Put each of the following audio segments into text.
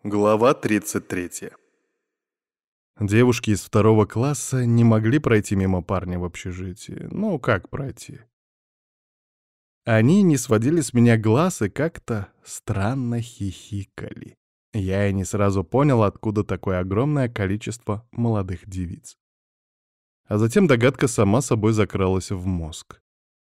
Глава 33. Девушки из 2 класса не могли пройти мимо парня в общежитии. Ну, как пройти? Они не сводили с меня глаз и как-то странно хихикали. Я и не сразу понял, откуда такое огромное количество молодых девиц. А затем догадка сама собой закралась в мозг.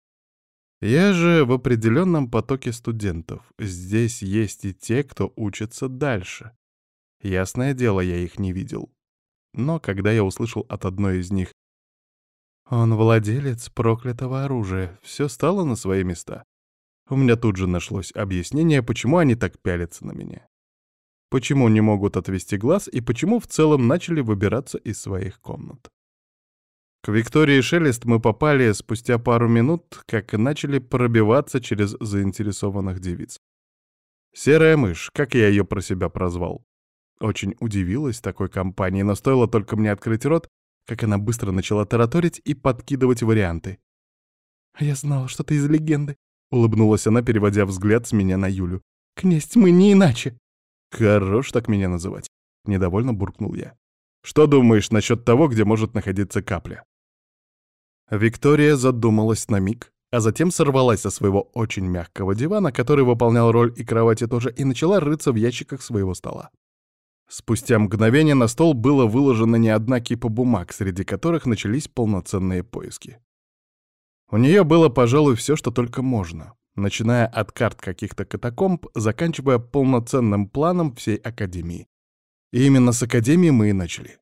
Я же в определенном потоке студентов. Здесь есть и те, кто учится дальше. Ясное дело, я их не видел. Но когда я услышал от одной из них: «Он владелец проклятого оружия», все стало на свои места. У меня тут же нашлось объяснение, почему они так пялятся на меня. Почему не могут отвести глаз и почему в целом начали выбираться из своих комнат. К Виктории Шелест мы попали спустя пару минут, как и начали пробиваться через заинтересованных девиц. Серая мышь, как я ее про себя прозвал. Очень удивилась такой компании, но стоило только мне открыть рот, как она быстро начала тараторить и подкидывать варианты. «Я знала, что ты из легенды», — улыбнулась она, переводя взгляд с меня на Юлю. «Князь тьмы не иначе». «Хорош так меня называть», — недовольно буркнул я. «Что думаешь насчет того, где может находиться капля?» Виктория задумалась на миг, а затем сорвалась со своего очень мягкого дивана, который выполнял роль и кровати тоже, и начала рыться в ящиках своего стола. Спустя мгновение на стол было выложено не одна кипа бумаг, среди которых начались полноценные поиски. У нее было, пожалуй, все, что только можно, начиная от карт каких-то катакомб, заканчивая полноценным планом всей Академии. И именно с Академии мы и начали.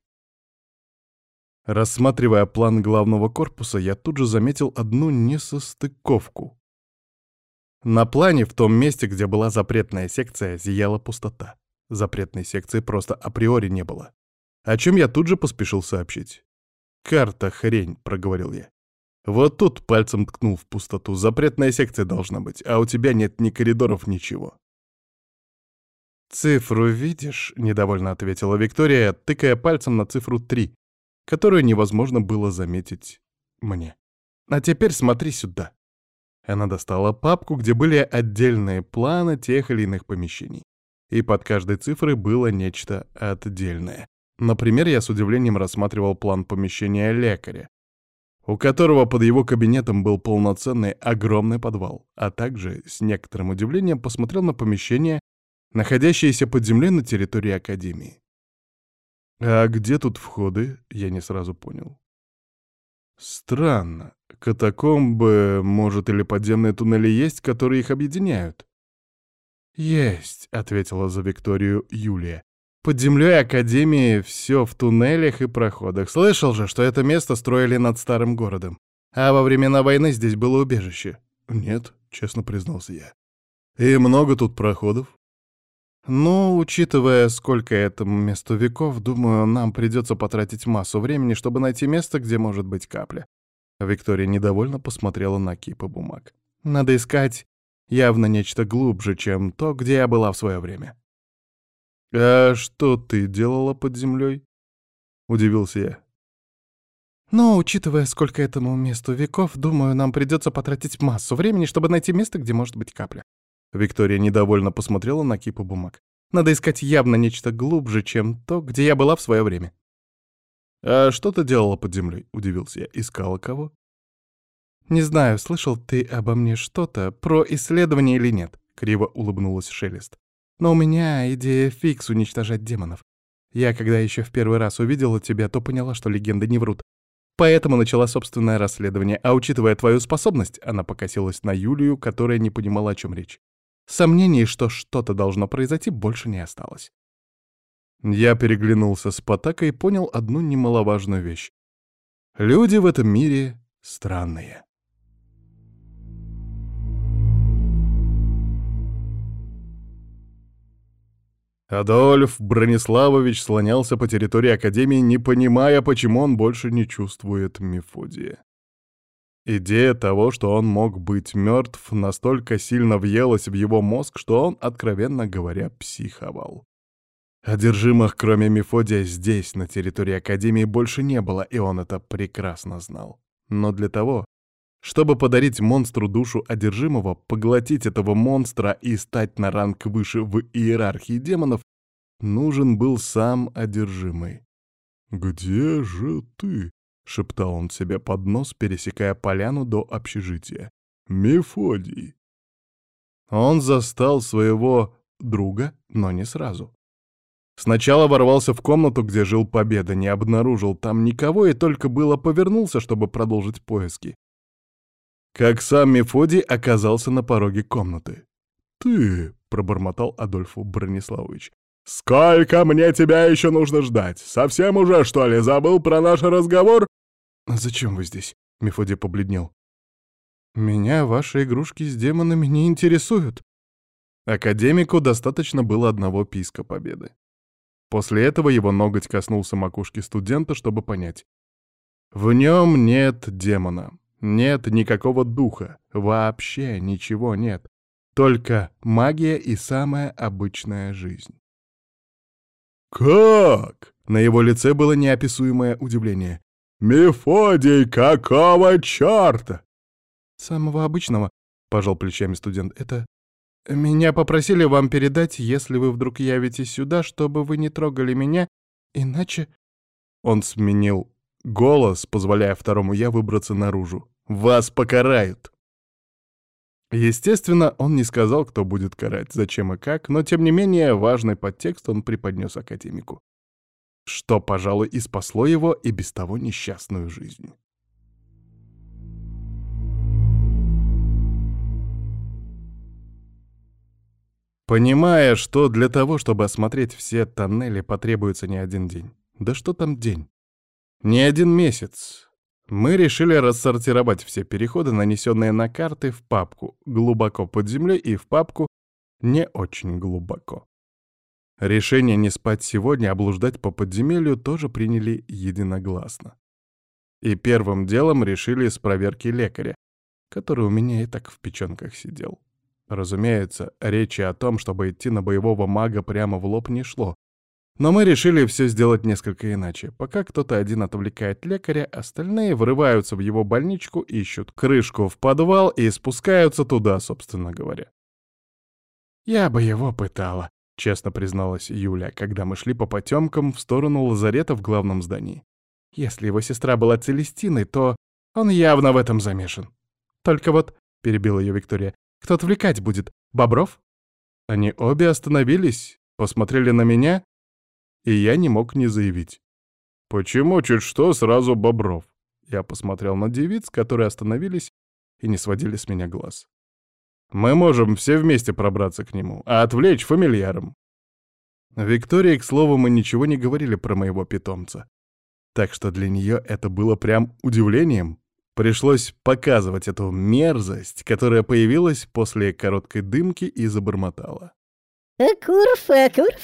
Рассматривая план главного корпуса, я тут же заметил одну несостыковку. На плане, в том месте, где была запретная секция, зияла пустота. Запретной секции просто априори не было. О чем я тут же поспешил сообщить. «Карта хрень», — проговорил я. «Вот тут пальцем ткнул в пустоту. Запретная секция должна быть, а у тебя нет ни коридоров, ничего». «Цифру видишь?» — недовольно ответила Виктория, тыкая пальцем на цифру 3, которую невозможно было заметить мне. «А теперь смотри сюда». Она достала папку, где были отдельные планы тех или иных помещений. И под каждой цифрой было нечто отдельное. Например, я с удивлением рассматривал план помещения лекаря, у которого под его кабинетом был полноценный огромный подвал, а также с некоторым удивлением посмотрел на помещение, находящееся под землей на территории Академии. А где тут входы, я не сразу понял. Странно. Катакомбы, может, или подземные туннели есть, которые их объединяют? «Есть», — ответила за Викторию Юлия. «Под землей Академии все в туннелях и проходах. Слышал же, что это место строили над старым городом. А во времена войны здесь было убежище». «Нет», — честно признался я. «И много тут проходов?» «Ну, учитывая, сколько этому месту веков, думаю, нам придется потратить массу времени, чтобы найти место, где может быть капля». Виктория недовольно посмотрела на кипы бумаг. «Надо искать явно нечто глубже, чем то, где я была в свое время». «А что ты делала под землей?» — удивился я. «Но, учитывая, сколько этому месту веков, думаю, нам придется потратить массу времени, чтобы найти место, где может быть капля». Виктория недовольно посмотрела на кипу бумаг. «Надо искать явно нечто глубже, чем то, где я была в свое время». «А что ты делала под землей?» — удивился я. «Искала кого?» «Не знаю, слышал ты обо мне что-то, про исследование или нет», — криво улыбнулась Шелест. «Но у меня идея фикс уничтожать демонов. Я, когда еще в первый раз увидела тебя, то поняла, что легенды не врут. Поэтому начала собственное расследование, а учитывая твою способность», — она покосилась на Юлию, которая не понимала, о чем речь. «Сомнений, что что-то должно произойти, больше не осталось». Я переглянулся с Потакой и понял одну немаловажную вещь. Люди в этом мире странные. Адольф Брониславович слонялся по территории Академии, не понимая, почему он больше не чувствует Мефодия. Идея того, что он мог быть мертв, настолько сильно въелась в его мозг, что он, откровенно говоря, психовал. Одержимых, кроме Мефодия, здесь, на территории Академии, больше не было, и он это прекрасно знал. Но для того, чтобы подарить монстру душу одержимого, поглотить этого монстра и стать на ранг выше в иерархии демонов, нужен был сам одержимый. «Где же ты?» — шептал он себе под нос, пересекая поляну до общежития. «Мефодий!» Он застал своего друга, но не сразу. Сначала ворвался в комнату, где жил Победа, не обнаружил там никого и только было повернулся, чтобы продолжить поиски. Как сам Мефодий оказался на пороге комнаты. «Ты!» — пробормотал Адольфу Брониславович. «Сколько мне тебя еще нужно ждать? Совсем уже, что ли, забыл про наш разговор?» «Зачем вы здесь?» — Мефодий побледнел. «Меня ваши игрушки с демонами не интересуют». Академику достаточно было одного писка Победы. После этого его ноготь коснулся макушки студента, чтобы понять. В нем нет демона, нет никакого духа, вообще ничего нет. Только магия и самая обычная жизнь. «Как?» — на его лице было неописуемое удивление. «Мефодий, какого чёрта?» «Самого обычного», — пожал плечами студент, — «это... Меня попросили вам передать, если вы вдруг явитесь сюда, чтобы вы не трогали меня, иначе...» Он сменил голос, позволяя второму «я» выбраться наружу. «Вас покарают!» Естественно, он не сказал, кто будет карать, зачем и как, но, тем не менее, важный подтекст он преподнес академику. Что, пожалуй, и спасло его и без того несчастную жизнь. Понимая, что для того, чтобы осмотреть все тоннели, потребуется не один день. Да что там день? Не один месяц. Мы решили рассортировать все переходы, нанесенные на карты, в папку «Глубоко под землей» и в папку «Не очень глубоко». Решение не спать сегодня, а блуждать по подземелью тоже приняли единогласно. И первым делом решили с проверки лекаря, который у меня и так в печёнках сидел. Разумеется, речи о том, чтобы идти на боевого мага прямо в лоб, не шло. Но мы решили все сделать несколько иначе. Пока кто-то один отвлекает лекаря, остальные врываются в его больничку, ищут крышку в подвал и спускаются туда, собственно говоря. «Я бы его пытала», — честно призналась Юля, когда мы шли по потемкам в сторону лазарета в главном здании. «Если его сестра была Целестиной, то он явно в этом замешан. Только вот», — перебила ее Виктория, — «кто отвлекать будет? Бобров?» Они обе остановились, посмотрели на меня, и я не мог не заявить. «Почему чуть что сразу Бобров?» Я посмотрел на девиц, которые остановились и не сводили с меня глаз. «Мы можем все вместе пробраться к нему, а отвлечь фамильяром». Виктории, к слову, мы ничего не говорили про моего питомца. Так что для нее это было прям удивлением. Пришлось показывать эту мерзость, которая появилась после короткой дымки и забормотала. Акурф, Акурф.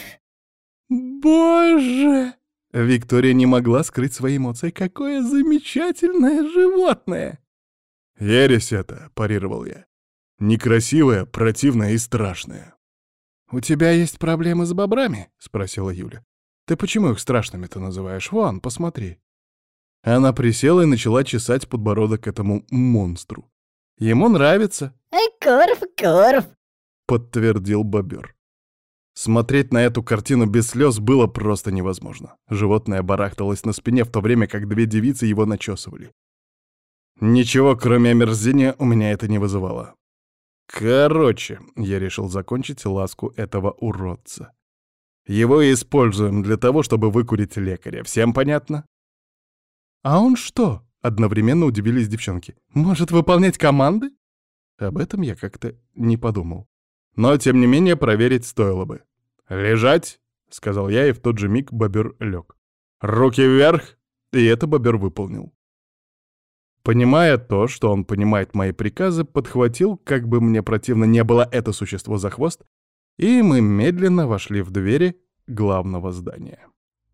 «Боже!» Виктория не могла скрыть свои эмоции. «Какое замечательное животное!» «Ересь это!» — парировал я. «Некрасивое, противное и страшное». «У тебя есть проблемы с бобрами?» — спросила Юля. «Ты почему их страшными-то называешь? Вон, посмотри». Она присела и начала чесать подбородок этому монстру. «Ему нравится», Акурф, Акурф. — подтвердил бобер. Смотреть на эту картину без слез было просто невозможно. Животное барахталось на спине, в то время как две девицы его начесывали. Ничего, кроме омерзения, у меня это не вызывало. Короче, я решил закончить ласку этого уродца. Его используем для того, чтобы выкурить лекаря. Всем понятно? «А он что?» — одновременно удивились девчонки. «Может выполнять команды?» Об этом я как-то не подумал. Но, тем не менее, проверить стоило бы. «Лежать!» — сказал я, и в тот же миг бобер лег. «Руки вверх!» И это бобер выполнил. Понимая то, что он понимает мои приказы, подхватил, как бы мне противно не было это существо за хвост, и мы медленно вошли в двери главного здания.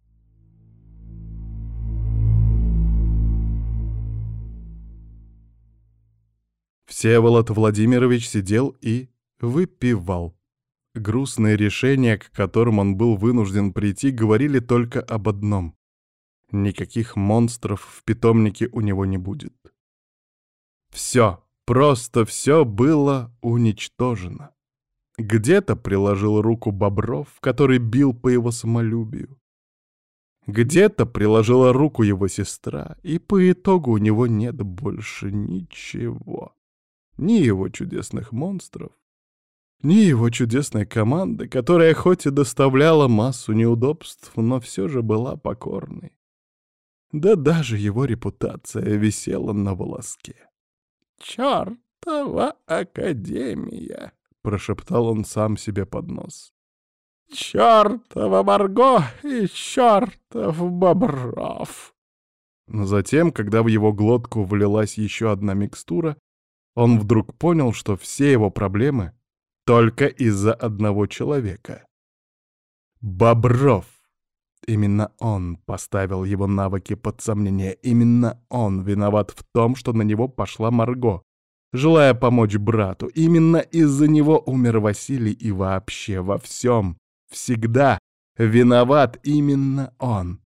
Всеволод Владимирович сидел и выпивал. Грустные решения, к которым он был вынужден прийти, говорили только об одном. Никаких монстров в питомнике у него не будет. Все, просто все было уничтожено. Где-то приложил руку Бобров, который бил по его самолюбию. Где-то приложила руку его сестра, и по итогу у него нет больше ничего. Ни его чудесных монстров, ни его чудесной команды, которая хоть и доставляла массу неудобств, но все же была покорной. Да даже его репутация висела на волоске. «Чёртова академия!» — прошептал он сам себе под нос. «Чёртова Марго и чёртов Бобров!» Но затем, когда в его глотку влилась еще одна микстура, он вдруг понял, что все его проблемы только из-за одного человека. Бобров! Именно он поставил его навыки под сомнение. Именно он виноват в том, что на него пошла Марго, желая помочь брату. Именно из-за него умер Василий, и вообще во всем, всегда виноват именно он.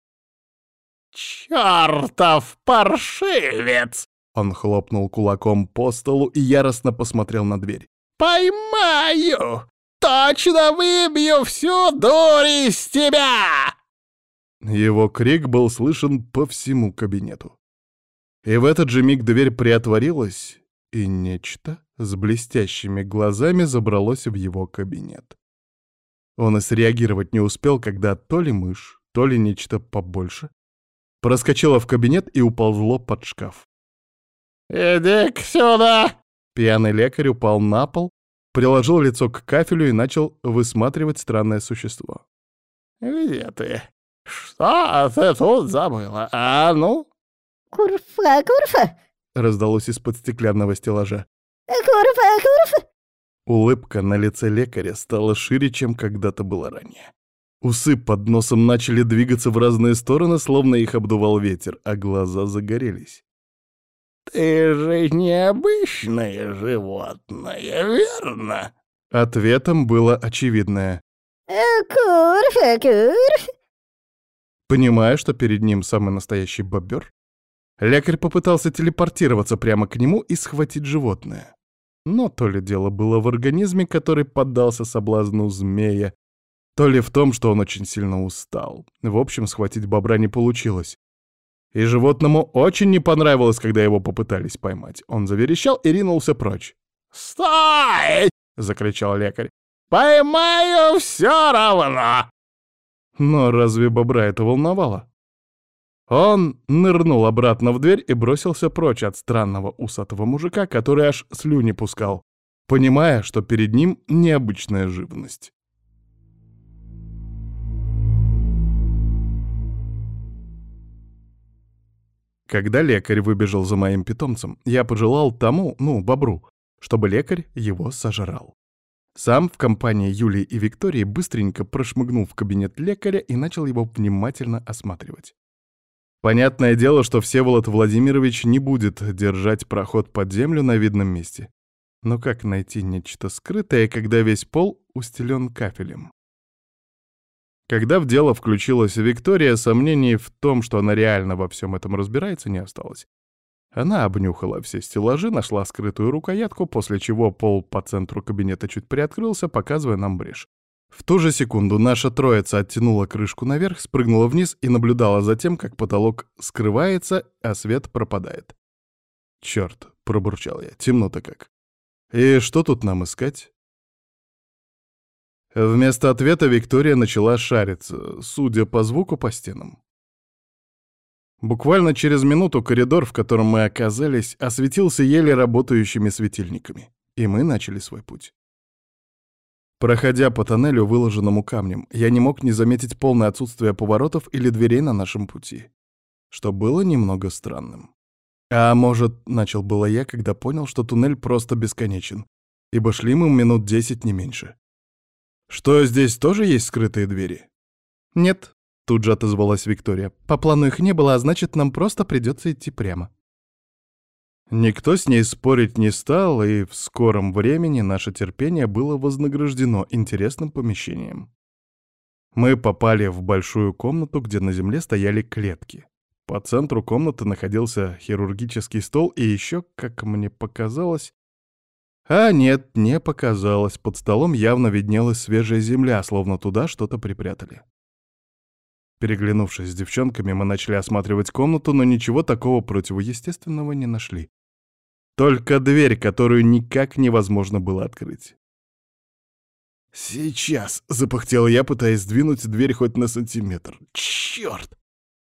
«Чёртов паршивец!» Он хлопнул кулаком по столу и яростно посмотрел на дверь. «Поймаю! Точно выбью всю дурь из тебя!» Его крик был слышен по всему кабинету. И в этот же миг дверь приотворилась, и нечто с блестящими глазами забралось в его кабинет. Он и среагировать не успел, когда то ли мышь, то ли нечто побольше проскочило в кабинет и уползло под шкаф. «Иди-ка сюда!» Пьяный лекарь упал на пол, приложил лицо к кафелю и начал высматривать странное существо. «Где ты? Что ты тут забыла? А ну?» Курфа! Раздалось из-под стеклянного стеллажа. Курфа! Улыбка на лице лекаря стала шире, чем когда-то было ранее. Усы под носом начали двигаться в разные стороны, словно их обдувал ветер, а глаза загорелись. «Ты же необычное животное, верно?» Ответом было очевидное. Курфа! Понимая, что перед ним самый настоящий бобер, лекарь попытался телепортироваться прямо к нему и схватить животное. Но то ли дело было в организме, который поддался соблазну змея, то ли в том, что он очень сильно устал. В общем, схватить бобра не получилось. И животному очень не понравилось, когда его попытались поймать. Он заверещал и ринулся прочь. «Стой!» — закричал лекарь. «Поймаю все равно!» Но разве бобра это волновало? Он нырнул обратно в дверь и бросился прочь от странного усатого мужика, который аж слюни пускал, понимая, что перед ним необычная живность. Когда лекарь выбежал за моим питомцем, я пожелал тому, бобру, чтобы лекарь его сожрал. Сам в компании Юлии и Виктории быстренько прошмыгнул в кабинет лекаря и начал его внимательно осматривать. Понятное дело, что Всеволод Владимирович не будет держать проход под землю на видном месте. Но как найти нечто скрытое, когда весь пол устелен кафелем? Когда в дело включилась Виктория, сомнений в том, что она реально во всем этом разбирается, не осталось. Она обнюхала все стеллажи, нашла скрытую рукоятку, после чего пол по центру кабинета чуть приоткрылся, показывая нам брешь. В ту же секунду наша троица оттянула крышку наверх, спрыгнула вниз и наблюдала за тем, как потолок скрывается, а свет пропадает. «Чёрт!» — пробурчал я. «Темно-то как. И что тут нам искать?» Вместо ответа Виктория начала шариться, судя по звуку, по стенам. Буквально через минуту коридор, в котором мы оказались, осветился еле работающими светильниками, и мы начали свой путь. Проходя по тоннелю, выложенному камнем, я не мог не заметить полное отсутствие поворотов или дверей на нашем пути, что было немного странным. А может, начал было я, когда понял, что туннель просто бесконечен, ибо шли мы минут 10 не меньше. Что, здесь тоже есть скрытые двери? Нет, тут же отозвалась Виктория. По плану их не было, а значит, нам просто придется идти прямо. Никто с ней спорить не стал, и в скором времени наше терпение было вознаграждено интересным помещением. Мы попали в большую комнату, где на земле стояли клетки. По центру комнаты находился хирургический стол и еще, как мне показалось, А нет, не показалось. Под столом явно виднелась свежая земля, словно туда что-то припрятали. Переглянувшись с девчонками, мы начали осматривать комнату, но ничего такого противоестественного не нашли. Только дверь, которую никак невозможно было открыть. «Сейчас!» — запыхтел я, пытаясь сдвинуть дверь хоть на сантиметр. «Чёрт!»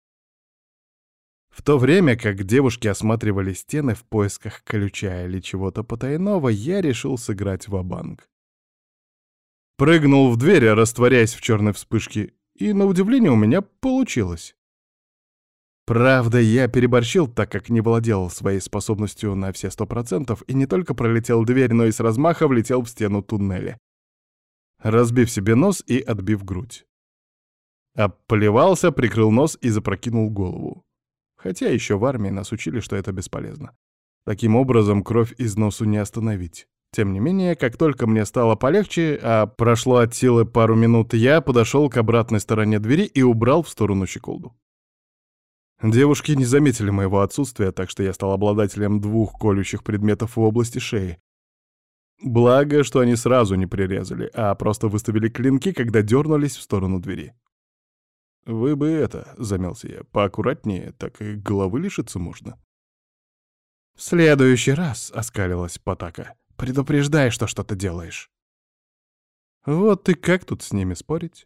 В то время как девушки осматривали стены в поисках ключа или чего-то потайного, я решил сыграть ва-банк. Прыгнул в дверь, растворяясь в черной вспышке, и, на удивление, у меня получилось. Правда, я переборщил, так как не владел своей способностью на все 100%, и не только пролетел дверь, но и с размаха влетел в стену туннеля, разбив себе нос и отбив грудь. Обплевался, прикрыл нос и запрокинул голову. Хотя еще в армии нас учили, что это бесполезно. Таким образом, кровь из носу не остановить. Тем не менее, как только мне стало полегче, а прошло от силы пару минут, я подошел к обратной стороне двери и убрал в сторону щеколду. Девушки не заметили моего отсутствия, так что я стал обладателем 2 колющих предметов в области шеи. Благо, что они сразу не прирезали, а просто выставили клинки, когда дернулись в сторону двери. «Вы бы замялся я, поаккуратнее, так и головы лишиться можно». «В следующий раз», — оскалилась Потака, — «предупреждай, что что-то делаешь». Вот и как тут с ними спорить?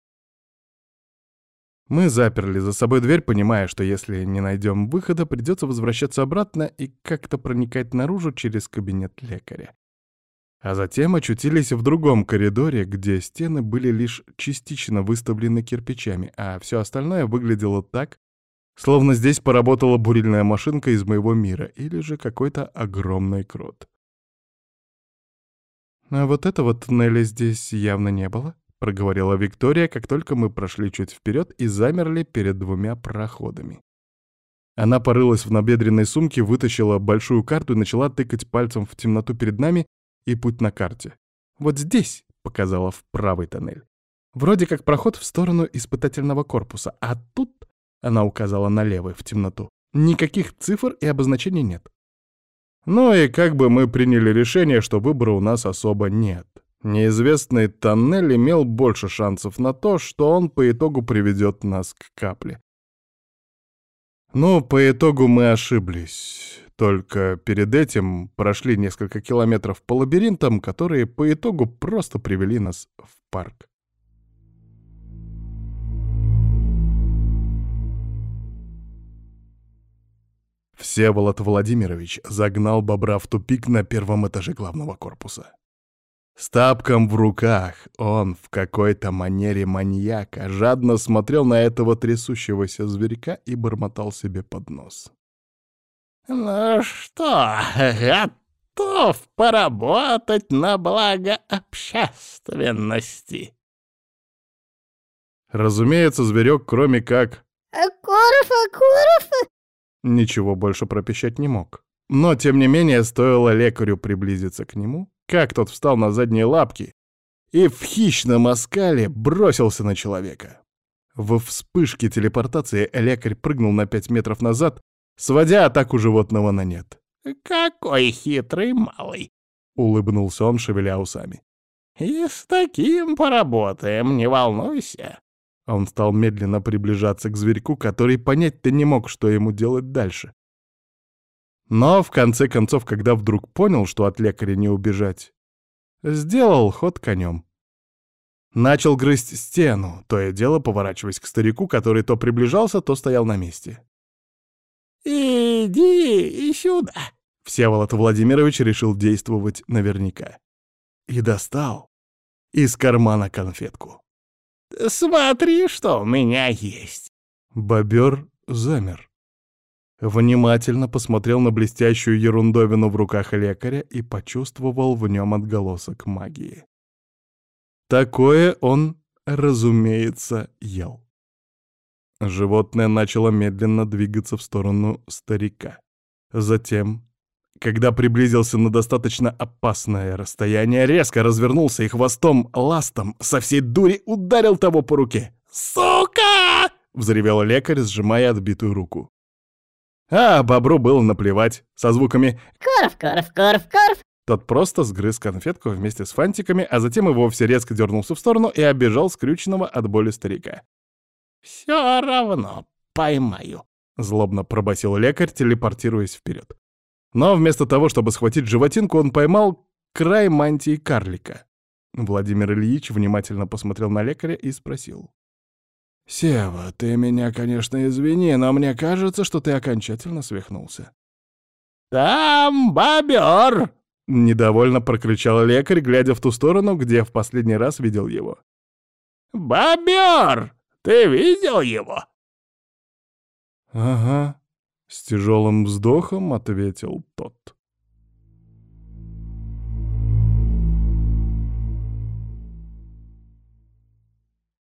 Мы заперли за собой дверь, понимая, что если не найдем выхода, придется возвращаться обратно и как-то проникать наружу через кабинет лекаря. А затем очутились в другом коридоре, где стены были лишь частично выставлены кирпичами, а все остальное выглядело так, словно здесь поработала бурильная машинка из моего мира или же какой-то огромный крот. «А вот этого туннеля здесь явно не было», — проговорила Виктория, как только мы прошли чуть вперед и замерли перед 2 проходами. Она порылась в набедренной сумке, вытащила большую карту и начала тыкать пальцем в темноту перед нами и путь на карте. «Вот здесь», — показала в правый тоннель. «Вроде как проход в сторону испытательного корпуса, а тут», — она указала на левый в темноту, — «никаких цифр и обозначений нет». Ну и как бы мы приняли решение, что выбора у нас особо нет. Неизвестный тоннель имел больше шансов на то, что он по итогу приведет нас к капле. Но по итогу мы ошиблись. Только перед этим прошли несколько километров по лабиринтам, которые по итогу просто привели нас в парк. Всеволод Владимирович загнал бобра в тупик на 1-м этаже главного корпуса. С тапком в руках он в какой-то манере маньяка жадно смотрел на этого трясущегося зверька и бормотал себе под нос. «Ну что, готов поработать на благо общественности?» Разумеется, зверек, кроме как Куров. ничего больше пропищать не мог. Но, тем не менее, стоило лекарю приблизиться к нему, как тот встал на задние лапки и в хищном оскале бросился на человека. Во вспышке телепортации лекарь прыгнул на 5 метров назад, сводя атаку животного на нет. «Какой хитрый малый!» — улыбнулся он, шевеля усами. «И с таким поработаем, не волнуйся». Он стал медленно приближаться к зверьку, который понять-то не мог, что ему делать дальше. Но в конце концов, когда вдруг понял, что от лекаря не убежать, сделал ход конем. Начал грызть стену, то и дело поворачиваясь к старику, который то приближался, то стоял на месте. «Иди сюда!» Всеволод Владимирович решил действовать наверняка. И достал из кармана конфетку. «Смотри, что у меня есть!» Бобер замер. Внимательно посмотрел на блестящую ерундовину в руках лекаря и почувствовал в нем отголосок магии. Такое он, разумеется, ел. Животное начало медленно двигаться в сторону старика. Затем, когда приблизился на достаточно опасное расстояние, резко развернулся и хвостом ластом со всей дури ударил того по руке. «Сука!» — взревел лекарь, сжимая отбитую руку. А бобру было наплевать, со звуками Куров. Тот просто сгрыз конфетку вместе с фантиками, а затем и вовсе резко дернулся в сторону и оббежал скрюченного от боли старика. «Все равно поймаю», — злобно пробасил лекарь, телепортируясь вперед. Но вместо того, чтобы схватить животинку, он поймал край мантии карлика. Владимир Ильич внимательно посмотрел на лекаря и спросил. «Сева, ты меня, конечно, извини, но мне кажется, что ты окончательно свихнулся». «Там бобер!» — недовольно прокричал лекарь, глядя в ту сторону, где в последний раз видел его. «Бобер! Ты видел его?» «Ага», — с тяжелым вздохом ответил тот.